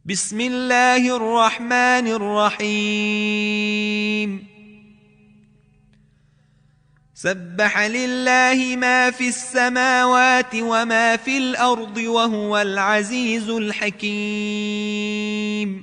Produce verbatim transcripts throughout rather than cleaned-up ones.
بسم الله الرحمن الرحيم سبح لله ما في السماوات وما في الأرض وهو العزيز الحكيم.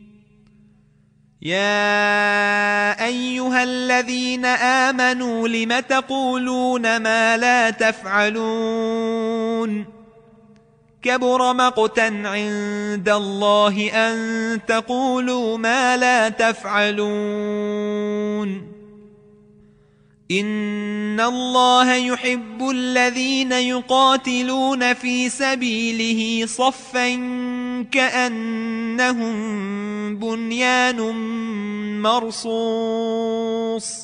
يا أيها الذين آمنوا لم تقولون ما لا تفعلون كبر مقتا عند الله أن تقولوا ما لا تفعلون. إن الله يحب الذين يقاتلون في سبيله صفا كأنهم بنيان مرصوص.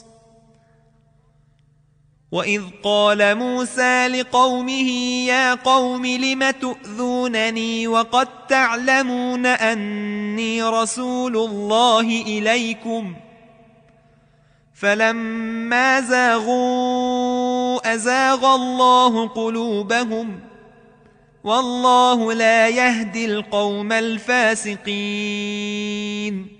وإذ قال موسى لقومه يا قوم لم تؤذونني وقد تعلمون أني رسول الله إليكم فلما زاغوا أزاغ الله قلوبهم والله لا يهدي القوم الفاسقين.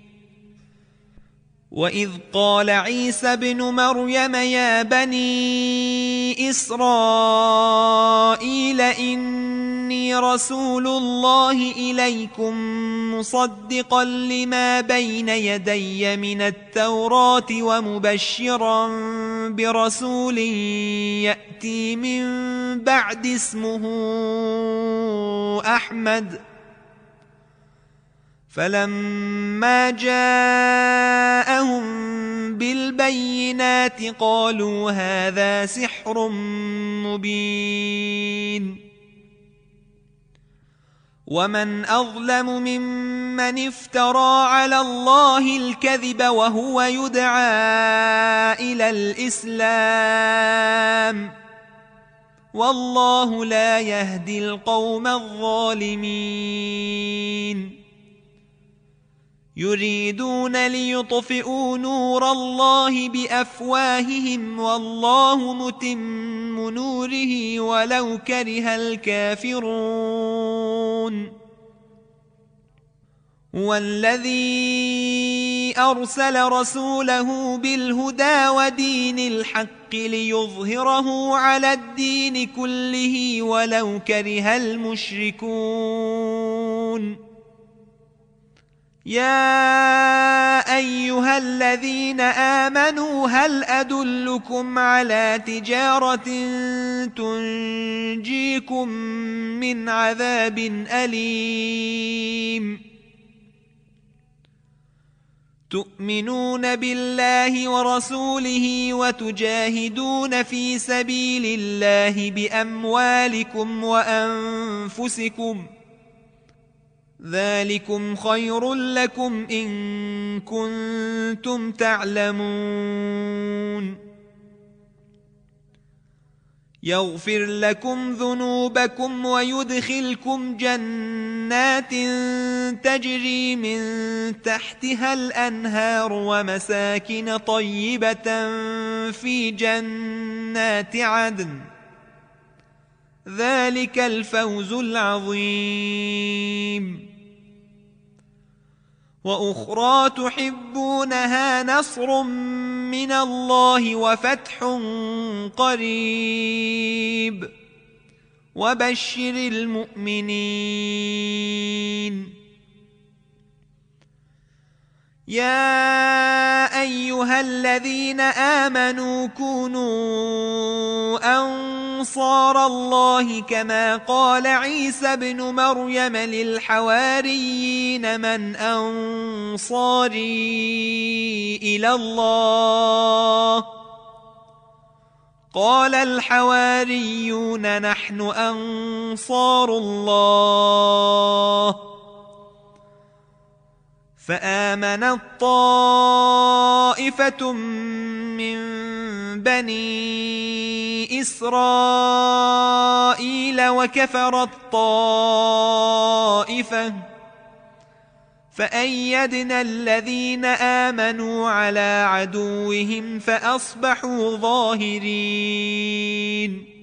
وإذ قال عيسى ابن مريم يا بني إسرائيل إني رسول الله إليكم مصدقا لما بين يدي من التوراة ومبشرا برسول يأتي من بعد اسمه أحمد. فلما جاءهم بالبينات قالوا هذا سحر مبين. ومن أظلم ممن افترى على الله الكذب وهو يدعى إلى الإسلام والله لا يهدي القوم الظالمين. يريدون ليطفئوا نور الله بأفواههم والله متم نوره ولو كره الكافرون. هو الذي أرسل رسوله بالهدى ودين الحق ليظهره على الدين كله ولو كره المشركون. يا أيها الذين آمنوا هل أدلكم على تجارة تنجيكم من عذاب أليم تؤمنون بالله ورسوله وتجاهدون في سبيل الله بأموالكم وأنفسكم ذلكم خير لكم إن كنتم تعلمون. يغفر لكم ذنوبكم ويدخلكم جنات تجري من تحتها الأنهار ومساكن طيبة في جنات عدن ذلك الفوز العظيم. وأخرى تحبونها نصر من الله وفتح قريب وبشر المؤمنين. يا أيها الذين آمنوا كونوا أنصار الله كما قال عيسى ابن مريم للحواريين من أنصاري إلى الله قال الحواريون نحن أنصار الله. فآمنت طائفة من بني إسرائيل وكفرت طائفة فأيدنا الذين آمنوا على عدوهم فأصبحوا ظاهرين.